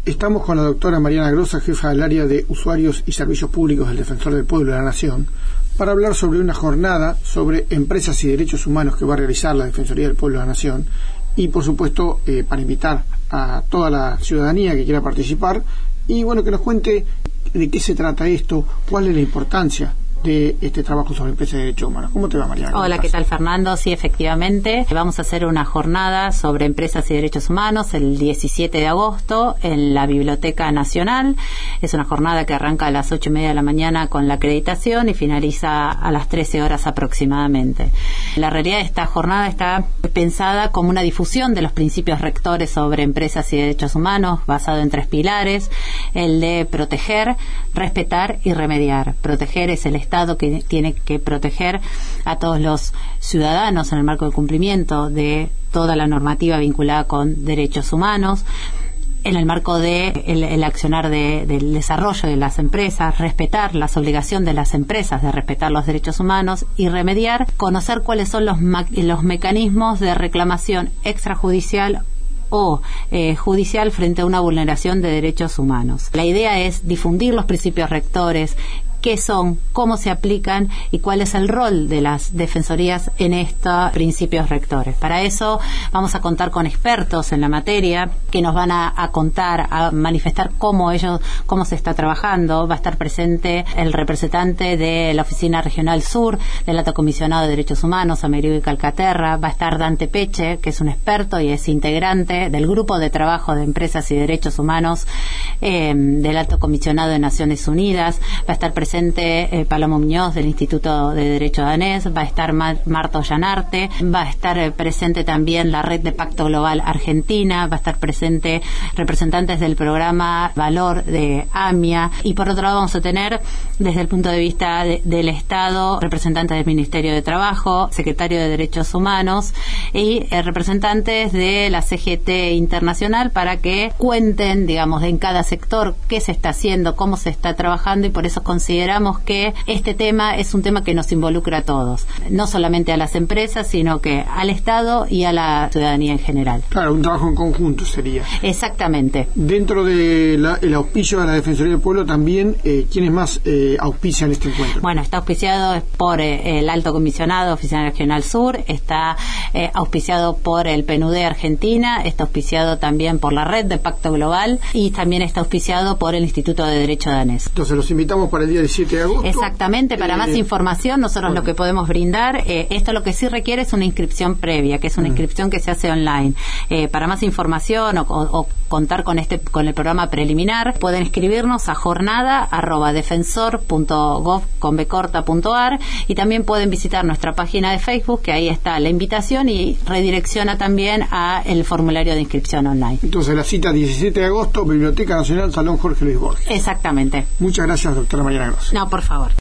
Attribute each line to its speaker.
Speaker 1: Estamos con la doctora Mariana Grossa, jefa del área de Usuarios y Servicios Públicos del Defensor del Pueblo de la Nación, para hablar sobre una jornada sobre empresas y derechos humanos que va a realizar la Defensoría del Pueblo de la Nación y, por supuesto, para invitar a toda la ciudadanía que quiera participar y, bueno, que nos cuente de qué se trata esto, cuál es la importancia de este trabajo sobre empresas y derechos humanos. ¿Cómo te va, Mariana?
Speaker 2: Hola, ¿qué tal, Fernando? Sí, efectivamente, vamos a hacer una jornada sobre empresas y derechos humanos el 17 de agosto en la Biblioteca Nacional. Es una jornada que arranca a las 8:30 de la mañana con la acreditación y finaliza a las 13 horas aproximadamente. La realidad de esta jornada está pensada como una difusión de los principios rectores sobre empresas y derechos humanos, basado en 3 pilares: el de proteger, respetar y remediar. Proteger es el Estado que tiene que proteger a todos los ciudadanos en el marco del cumplimiento de toda la normativa vinculada con derechos humanos, en el marco de el accionar del desarrollo de las empresas, respetar las obligaciones de las empresas de respetar los derechos humanos y remediar, conocer cuáles son los mecanismos de reclamación extrajudicial o judicial frente a una vulneración de derechos humanos. La idea es difundir los principios rectores, qué son, cómo se aplican y cuál es el rol de las defensorías en estos principios rectores. Para eso vamos a contar con expertos en la materia que nos van a contar, a manifestar cómo se está trabajando. Va a estar presente el representante de la Oficina Regional Sur del Alto Comisionado de Derechos Humanos, Amerigo y Calcaterra. Va a estar Dante Peche, que es un experto y es integrante del Grupo de Trabajo de Empresas y Derechos Humanos del Alto Comisionado de Naciones Unidas. Va a estar presente Paloma Muñoz del Instituto de Derecho Danés, va a estar Marta Ollanarte, va a estar presente también la Red de Pacto Global Argentina, va a estar presente representantes del programa Valor de AMIA, y por otro lado vamos a tener desde el punto de vista del Estado representantes del Ministerio de Trabajo, secretario de Derechos Humanos y representantes de la CGT Internacional para que cuenten, digamos, en cada sector qué se está haciendo, cómo se está trabajando, y por eso consideramos que este tema es un tema que nos involucra a todos, no solamente a las empresas, sino que al Estado y a la ciudadanía en general.
Speaker 1: Claro, un trabajo en conjunto sería.
Speaker 2: Exactamente.
Speaker 1: Dentro del auspicio de la Defensoría del Pueblo también, ¿quiénes más auspician este encuentro?
Speaker 2: Bueno, está auspiciado por el Alto Comisionado, Oficina Regional Sur, está auspiciado por el PNUD Argentina, está auspiciado también por la Red de Pacto Global y también está auspiciado por el Instituto de Derecho Danés.
Speaker 1: Entonces los invitamos para el día 17 de agosto.
Speaker 2: Exactamente, para más información nosotros lo que podemos brindar, esto lo que sí requiere es una inscripción previa, que es una inscripción que se hace online. Para más información o contar con el programa preliminar, pueden escribirnos a jornada@defensor.gov.ar y también pueden visitar nuestra página de Facebook, que ahí está la invitación y redirecciona también a el formulario de inscripción online.
Speaker 1: Entonces la cita 17 de agosto, Biblioteca Nacional, Salón Jorge Luis Borges.
Speaker 2: Exactamente.
Speaker 1: Muchas gracias, doctora Mariana Grossa.
Speaker 2: No, por favor.